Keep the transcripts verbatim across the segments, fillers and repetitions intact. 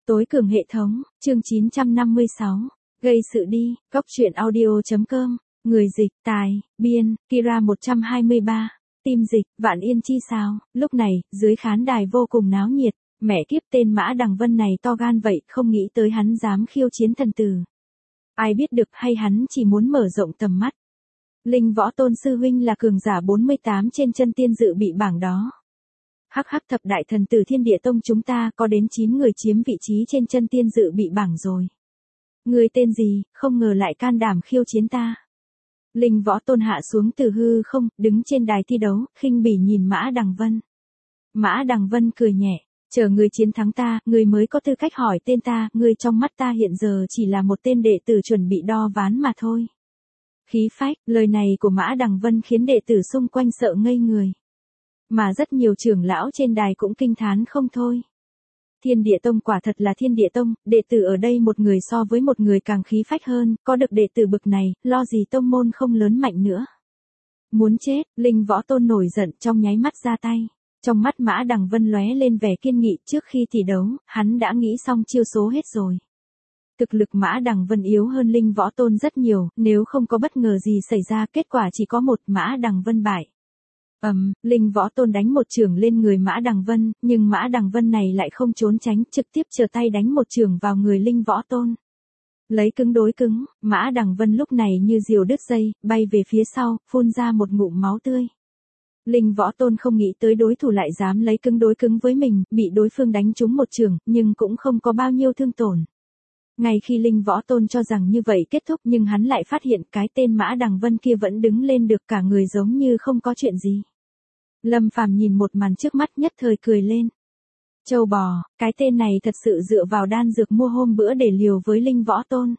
Tối cường hệ thống, chương chín trăm năm mươi sáu. Gây sự đi, góc truyện audio.com. Người dịch, tài, biên, Kira một trăm hai mươi ba. Tim dịch, Vạn Yên chi sao. Lúc này, dưới khán đài vô cùng náo nhiệt. Mẹ kiếp, tên Mã Đằng Vân này to gan vậy, không nghĩ tới hắn dám khiêu chiến thần tử. Ai biết được, hay hắn chỉ muốn mở rộng tầm mắt. Linh Võ Tôn sư huynh là cường giả bốn mươi tám trên chân tiên dự bị bảng đó. Hắc hắc, thập đại thần tử Thiên Địa Tông chúng ta có đến chín người chiếm vị trí trên chân tiên dự bị bảng rồi. Người tên gì, không ngờ lại can đảm khiêu chiến ta. Linh Võ Tôn hạ xuống từ hư không, đứng trên đài thi đấu, khinh bỉ nhìn Mã Đằng Vân. Mã Đằng Vân cười nhẹ, chờ người chiến thắng ta, người mới có tư cách hỏi tên ta, người trong mắt ta hiện giờ chỉ là một tên đệ tử chuẩn bị đo ván mà thôi. Khí phách, lời này của Mã Đằng Vân khiến đệ tử xung quanh sợ ngây người. Mà rất nhiều trưởng lão trên đài cũng kinh thán không thôi. Thiên Địa Tông quả thật là Thiên Địa Tông, đệ tử ở đây một người so với một người càng khí phách hơn, có được đệ tử bực này, lo gì tông môn không lớn mạnh nữa. Muốn chết, Linh Võ Tôn nổi giận trong nháy mắt ra tay. Trong mắt Mã Đằng Vân lóe lên vẻ kiên nghị, trước khi thi đấu, hắn đã nghĩ xong chiêu số hết rồi. Thực lực Mã Đằng Vân yếu hơn Linh Võ Tôn rất nhiều, nếu không có bất ngờ gì xảy ra kết quả chỉ có một, Mã Đằng Vân bại. Ầm, um, Linh Võ Tôn đánh một chưởng lên người Mã Đằng Vân, nhưng Mã Đằng Vân này lại không trốn tránh, trực tiếp trở tay đánh một chưởng vào người Linh Võ Tôn. Lấy cứng đối cứng, Mã Đằng Vân lúc này như diều đứt dây, bay về phía sau, phun ra một ngụm máu tươi. Linh Võ Tôn không nghĩ tới đối thủ lại dám lấy cứng đối cứng với mình, bị đối phương đánh trúng một chưởng, nhưng cũng không có bao nhiêu thương tổn. Ngay khi Linh Võ Tôn cho rằng như vậy kết thúc, nhưng hắn lại phát hiện cái tên Mã Đằng Vân kia vẫn đứng lên được, cả người giống như không có chuyện gì. Lâm Phàm nhìn một màn trước mắt nhất thời cười lên. Châu bò, cái tên này thật sự dựa vào đan dược mua hôm bữa để liều với Linh Võ Tôn.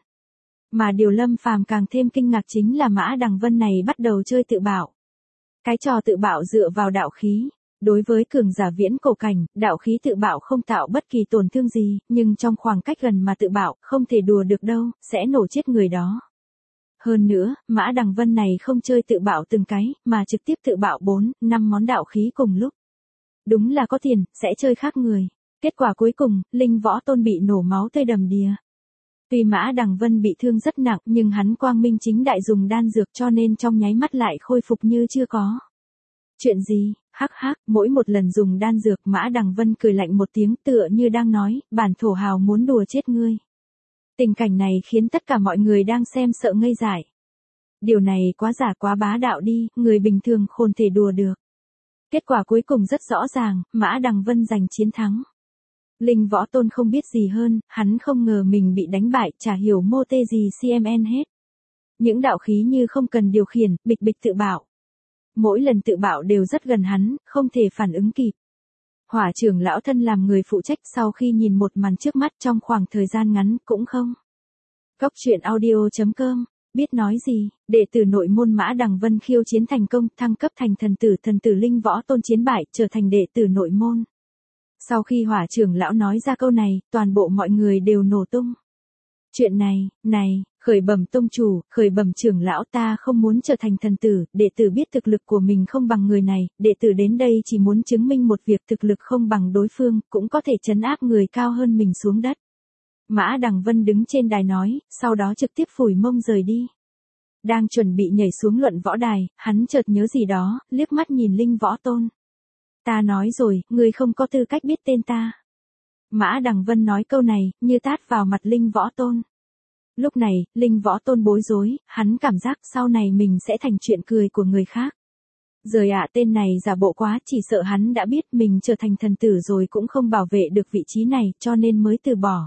Mà điều Lâm Phàm càng thêm kinh ngạc chính là Mã Đằng Vân này bắt đầu chơi tự bạo. Cái trò tự bạo dựa vào đạo khí. Đối với cường giả viễn cổ cảnh, đạo khí tự bạo không tạo bất kỳ tổn thương gì, nhưng trong khoảng cách gần mà tự bạo, không thể đùa được đâu, sẽ nổ chết người đó. Hơn nữa, Mã Đằng Vân này không chơi tự bạo từng cái, mà trực tiếp tự bạo bốn, năm món đạo khí cùng lúc. Đúng là có tiền, sẽ chơi khác người. Kết quả cuối cùng, Linh Võ Tôn bị nổ máu tươi đầm đìa. Tuy Mã Đằng Vân bị thương rất nặng, nhưng hắn quang minh chính đại dùng đan dược cho nên trong nháy mắt lại khôi phục như chưa có. Chuyện gì? Hắc hắc, mỗi một lần dùng đan dược Mã Đằng Vân cười lạnh một tiếng tựa như đang nói, bản thổ hào muốn đùa chết ngươi. Tình cảnh này khiến tất cả mọi người đang xem sợ ngây dại. Điều này quá giả quá bá đạo đi, người bình thường khôn thể đùa được. Kết quả cuối cùng rất rõ ràng, Mã Đằng Vân giành chiến thắng. Linh Võ Tôn không biết gì hơn, hắn không ngờ mình bị đánh bại, chả hiểu mô tê gì xê em en hết. Những đạo khí như không cần điều khiển, bịch bịch tự bạo. Mỗi lần tự bạo đều rất gần hắn, không thể phản ứng kịp. Hỏa trưởng lão thân làm người phụ trách sau khi nhìn một màn trước mắt trong khoảng thời gian ngắn cũng không. Góc truyện audio.com, biết nói gì, đệ tử nội môn Mã Đằng Vân khiêu chiến thành công, thăng cấp thành thần tử, thần tử Linh Võ Tôn chiến bại, trở thành đệ tử nội môn. Sau khi hỏa trưởng lão nói ra câu này, toàn bộ mọi người đều nổ tung. Chuyện này, này, khởi bẩm tông chủ, khởi bẩm trưởng lão, ta không muốn trở thành thần tử, đệ tử biết thực lực của mình không bằng người này, đệ tử đến đây chỉ muốn chứng minh một việc, thực lực không bằng đối phương, cũng có thể trấn áp người cao hơn mình xuống đất. Mã Đằng Vân đứng trên đài nói, sau đó trực tiếp phủi mông rời đi. Đang chuẩn bị nhảy xuống luận võ đài, hắn chợt nhớ gì đó, liếc mắt nhìn Linh Võ Tôn. Ta nói rồi, ngươi không có tư cách biết tên ta. Mã Đằng Vân nói câu này, như tát vào mặt Linh Võ Tôn. Lúc này, Linh Võ Tôn bối rối, hắn cảm giác sau này mình sẽ thành chuyện cười của người khác. Rời ạ, tên này giả bộ quá, chỉ sợ hắn đã biết mình trở thành thần tử rồi cũng không bảo vệ được vị trí này, cho nên mới từ bỏ.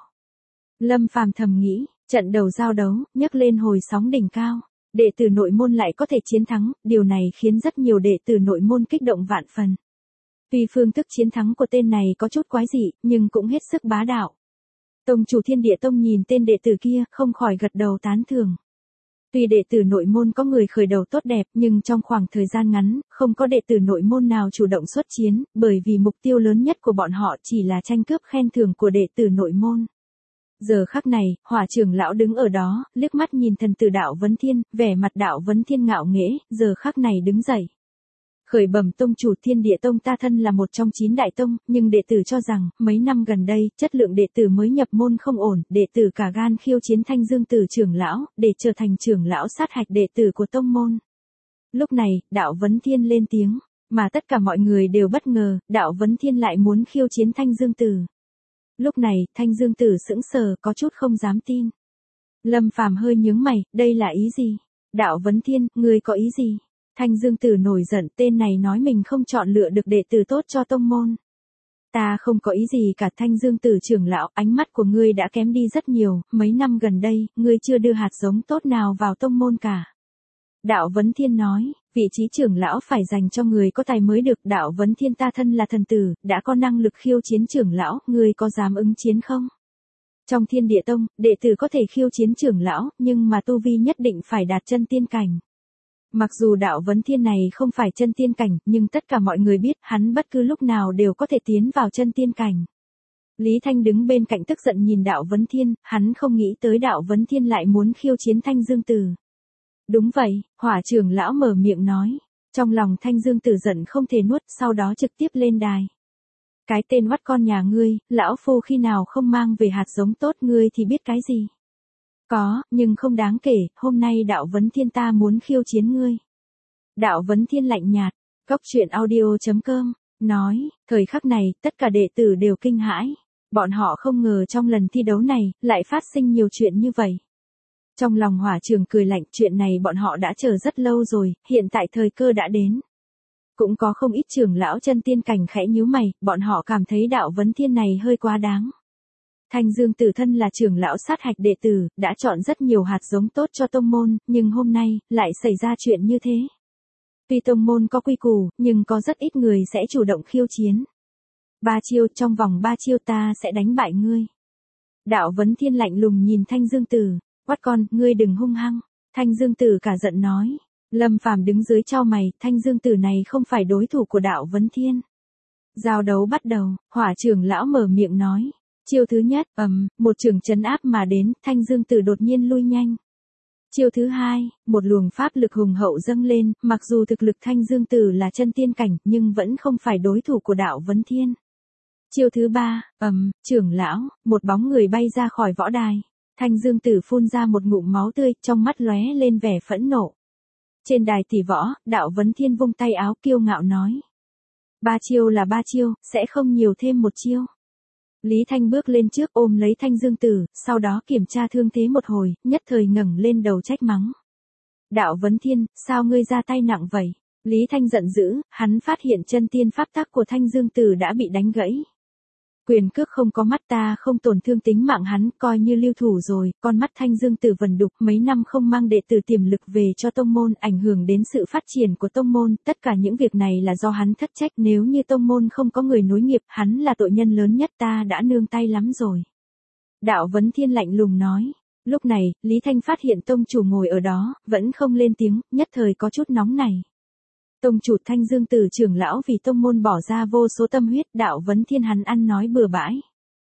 Lâm Phàm thầm nghĩ, trận đầu giao đấu, nhấc lên hồi sóng đỉnh cao. Đệ tử nội môn lại có thể chiến thắng, điều này khiến rất nhiều đệ tử nội môn kích động vạn phần. Tuy phương thức chiến thắng của tên này có chút quái dị, nhưng cũng hết sức bá đạo. Tông chủ Thiên Địa Tông nhìn tên đệ tử kia, không khỏi gật đầu tán thưởng. Tuy đệ tử nội môn có người khởi đầu tốt đẹp, nhưng trong khoảng thời gian ngắn, không có đệ tử nội môn nào chủ động xuất chiến, bởi vì mục tiêu lớn nhất của bọn họ chỉ là tranh cướp khen thưởng của đệ tử nội môn. Giờ khắc này, hỏa trưởng lão đứng ở đó, liếc mắt nhìn thần tử Đạo Vấn Thiên, vẻ mặt Đạo Vấn Thiên ngạo nghễ, giờ khắc này đứng dậy. Khởi bẩm tông chủ, Thiên Địa Tông ta thân là một trong chín đại tông, nhưng đệ tử cho rằng, mấy năm gần đây, chất lượng đệ tử mới nhập môn không ổn, đệ tử cả gan khiêu chiến Thanh Dương Tử trưởng lão, để trở thành trưởng lão sát hạch đệ tử của tông môn. Lúc này, Đạo Vấn Thiên lên tiếng, mà tất cả mọi người đều bất ngờ, Đạo Vấn Thiên lại muốn khiêu chiến Thanh Dương Tử. Lúc này, Thanh Dương Tử sững sờ, có chút không dám tin. Lâm Phàm hơi nhướng mày, đây là ý gì? Đạo Vấn Thiên, ngươi có ý gì? Thanh Dương Tử nổi giận, tên này nói mình không chọn lựa được đệ tử tốt cho tông môn. Ta không có ý gì cả. Thanh Dương Tử trưởng lão, ánh mắt của ngươi đã kém đi rất nhiều, mấy năm gần đây, ngươi chưa đưa hạt giống tốt nào vào tông môn cả. Đạo Vấn Thiên nói, vị trí trưởng lão phải dành cho người có tài mới được. Đạo Vấn Thiên ta thân là thần tử, đã có năng lực khiêu chiến trưởng lão, ngươi có dám ứng chiến không? Trong Thiên Địa Tông, đệ tử có thể khiêu chiến trưởng lão, nhưng mà tu vi nhất định phải đạt chân tiên cảnh. Mặc dù Đạo Vấn Thiên này không phải chân tiên cảnh, nhưng tất cả mọi người biết, hắn bất cứ lúc nào đều có thể tiến vào chân tiên cảnh. Lý Thanh đứng bên cạnh tức giận nhìn Đạo Vấn Thiên, hắn không nghĩ tới Đạo Vấn Thiên lại muốn khiêu chiến Thanh Dương Tử. Đúng vậy, Hỏa trưởng lão mở miệng nói. Trong lòng Thanh Dương Tử giận không thể nuốt, sau đó trực tiếp lên đài. Cái tên oắt con nhà ngươi, lão phu khi nào không mang về hạt giống tốt, ngươi thì biết cái gì? Có, nhưng không đáng kể, hôm nay Đạo Vấn Thiên ta muốn khiêu chiến ngươi. Đạo Vấn Thiên lạnh nhạt, Cốc Truyện Audio chấm com, nói, thời khắc này, tất cả đệ tử đều kinh hãi. Bọn họ không ngờ trong lần thi đấu này, lại phát sinh nhiều chuyện như vậy. Trong lòng Hỏa Trường cười lạnh, chuyện này bọn họ đã chờ rất lâu rồi, hiện tại thời cơ đã đến. Cũng có không ít trưởng lão chân tiên cảnh khẽ nhíu mày, bọn họ cảm thấy Đạo Vấn Thiên này hơi quá đáng. Thanh Dương Tử thân là trưởng lão sát hạch đệ tử, đã chọn rất nhiều hạt giống tốt cho tông môn, nhưng hôm nay, lại xảy ra chuyện như thế. Tuy tông môn có quy củ, nhưng có rất ít người sẽ chủ động khiêu chiến. Ba chiêu, trong vòng ba chiêu ta sẽ đánh bại ngươi. Đạo Vấn Thiên lạnh lùng nhìn Thanh Dương Tử, quát con, ngươi đừng hung hăng. Thanh Dương Tử cả giận nói. Lâm Phàm đứng dưới chau mày, Thanh Dương Tử này không phải đối thủ của Đạo Vấn Thiên. Giao đấu bắt đầu, Hỏa trưởng lão mở miệng nói. Chiêu thứ nhất, ầm, một trường trấn áp mà đến, Thanh Dương Tử đột nhiên lui nhanh. Chiêu thứ hai, một luồng pháp lực hùng hậu dâng lên, mặc dù thực lực Thanh Dương Tử là chân tiên cảnh, nhưng vẫn không phải đối thủ của Đạo Vấn Thiên. Chiêu thứ ba, ầm, trưởng lão, một bóng người bay ra khỏi võ đài. Thanh Dương Tử phun ra một ngụm máu tươi, trong mắt lóe lên vẻ phẫn nộ. Trên đài tỷ võ, Đạo Vấn Thiên vung tay áo kiêu ngạo nói. Ba chiêu là ba chiêu, sẽ không nhiều thêm một chiêu. Lý Thanh bước lên trước ôm lấy Thanh Dương Tử, sau đó kiểm tra thương thế một hồi, nhất thời ngẩng lên đầu trách mắng. Đạo Vấn Thiên, sao ngươi ra tay nặng vậy? Lý Thanh giận dữ, hắn phát hiện chân tiên pháp tắc của Thanh Dương Tử đã bị đánh gãy. Quyền cước không có mắt, ta không tổn thương tính mạng hắn, coi như lưu thủ rồi, con mắt Thanh Dương Tử vần đục, mấy năm không mang đệ tử tiềm lực về cho tông môn, ảnh hưởng đến sự phát triển của tông môn, tất cả những việc này là do hắn thất trách, nếu như tông môn không có người nối nghiệp, hắn là tội nhân lớn nhất, ta đã nương tay lắm rồi. Đạo Vấn Thiên lạnh lùng nói. Lúc này, Lý Thanh phát hiện tông chủ ngồi ở đó, vẫn không lên tiếng, nhất thời có chút nóng này. Tông chủ Thanh Dương Tử trưởng lão vì tông môn bỏ ra vô số tâm huyết, Đạo Vấn Thiên hắn ăn nói bừa bãi.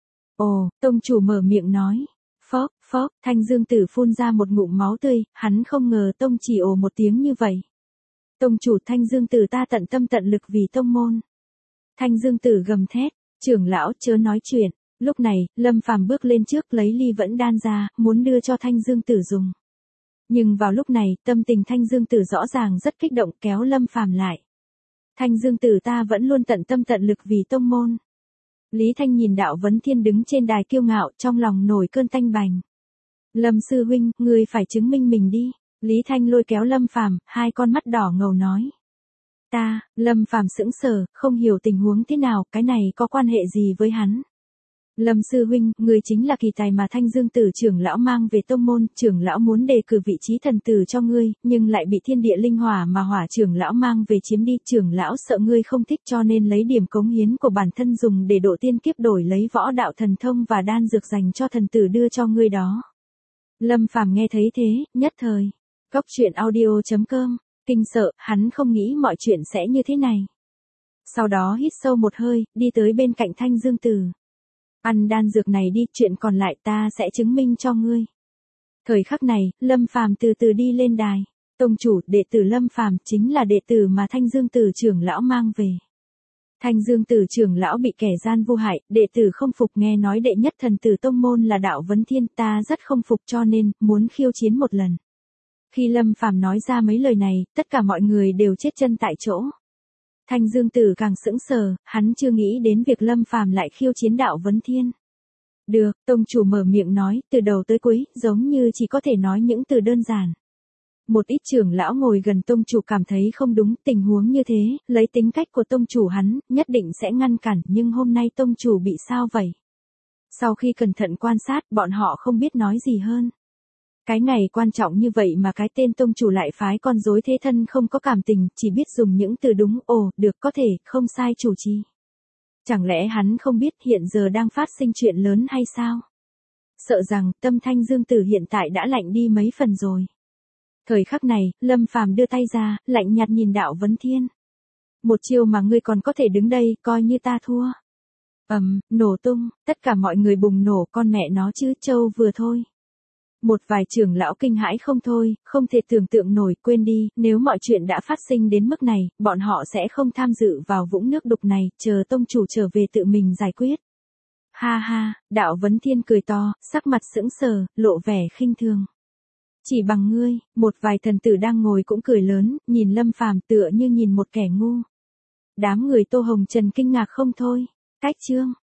Ồ, tông chủ mở miệng nói. Phốc, phốc, Thanh Dương Tử phun ra một ngụm máu tươi, hắn không ngờ tông chỉ ồ một tiếng như vậy. Tông chủ Thanh Dương Tử ta tận tâm tận lực vì tông môn. Thanh Dương Tử gầm thét, trưởng lão chớ nói chuyện. Lúc này, Lâm Phàm bước lên trước lấy ly vẫn đan ra, muốn đưa cho Thanh Dương Tử dùng. Nhưng vào lúc này, tâm tình Thanh Dương Tử rõ ràng rất kích động, kéo Lâm Phàm lại. Thanh Dương Tử ta vẫn luôn tận tâm tận lực vì tông môn. Lý Thanh nhìn Đạo Vấn Thiên đứng trên đài kiêu ngạo, trong lòng nổi cơn tanh bành. Lâm sư huynh, ngươi phải chứng minh mình đi. Lý Thanh lôi kéo Lâm Phàm, hai con mắt đỏ ngầu nói. Ta, Lâm Phàm sững sờ, không hiểu tình huống thế nào, cái này có quan hệ gì với hắn. Lâm sư huynh, người chính là kỳ tài mà Thanh Dương Tử trưởng lão mang về tông môn, trưởng lão muốn đề cử vị trí thần tử cho ngươi, nhưng lại bị thiên địa linh hỏa mà Hỏa trưởng lão mang về chiếm đi, trưởng lão sợ ngươi không thích cho nên lấy điểm cống hiến của bản thân dùng để độ tiên kiếp đổi lấy võ đạo thần thông và đan dược dành cho thần tử đưa cho ngươi đó. Lâm Phàm nghe thấy thế, nhất thời, Cốc Truyện Audio chấm com, kinh sợ, hắn không nghĩ mọi chuyện sẽ như thế này. Sau đó hít sâu một hơi, đi tới bên cạnh Thanh Dương Tử. Ăn đan dược này đi, chuyện còn lại ta sẽ chứng minh cho ngươi. Thời khắc này, Lâm Phàm từ từ đi lên đài. Tông chủ, đệ tử Lâm Phàm chính là đệ tử mà Thanh Dương Tử trưởng lão mang về. Thanh Dương Tử trưởng lão bị kẻ gian vu hại, đệ tử không phục, nghe nói đệ nhất thần tử tông môn là Đạo Vấn Thiên, ta rất không phục cho nên muốn khiêu chiến một lần. Khi Lâm Phàm nói ra mấy lời này, tất cả mọi người đều chết chân tại chỗ. Thanh Dương Tử càng sững sờ, hắn chưa nghĩ đến việc Lâm Phàm lại khiêu chiến Đạo Vấn Thiên. Được, tông chủ mở miệng nói, từ đầu tới cuối, giống như chỉ có thể nói những từ đơn giản. Một ít trưởng lão ngồi gần tông chủ cảm thấy không đúng, tình huống như thế, lấy tính cách của tông chủ hắn, nhất định sẽ ngăn cản, nhưng hôm nay tông chủ bị sao vậy? Sau khi cẩn thận quan sát, bọn họ không biết nói gì hơn. Cái ngày quan trọng như vậy mà cái tên tông chủ lại phái con rối thế thân không có cảm tình, chỉ biết dùng những từ đúng, ồ, được, có thể, không sai chủ trì. Chẳng lẽ hắn không biết hiện giờ đang phát sinh chuyện lớn hay sao? Sợ rằng tâm Thanh Dương Tử hiện tại đã lạnh đi mấy phần rồi. Thời khắc này, Lâm Phàm đưa tay ra, lạnh nhạt nhìn Đạo Vấn Thiên. Một chiêu mà ngươi còn có thể đứng đây, coi như ta thua. Ầm, nổ tung, tất cả mọi người bùng nổ, con mẹ nó chứ, trâu vừa thôi. Một vài trưởng lão kinh hãi không thôi, không thể tưởng tượng nổi, quên đi, nếu mọi chuyện đã phát sinh đến mức này, bọn họ sẽ không tham dự vào vũng nước đục này, chờ tông chủ trở về tự mình giải quyết. Ha ha, Đạo Vấn Thiên cười to, sắc mặt sững sờ, lộ vẻ khinh thường. Chỉ bằng ngươi, một vài thần tử đang ngồi cũng cười lớn, nhìn Lâm Phàm tựa như nhìn một kẻ ngu. Đám người Tô Hồng Trần kinh ngạc không thôi. Cách chương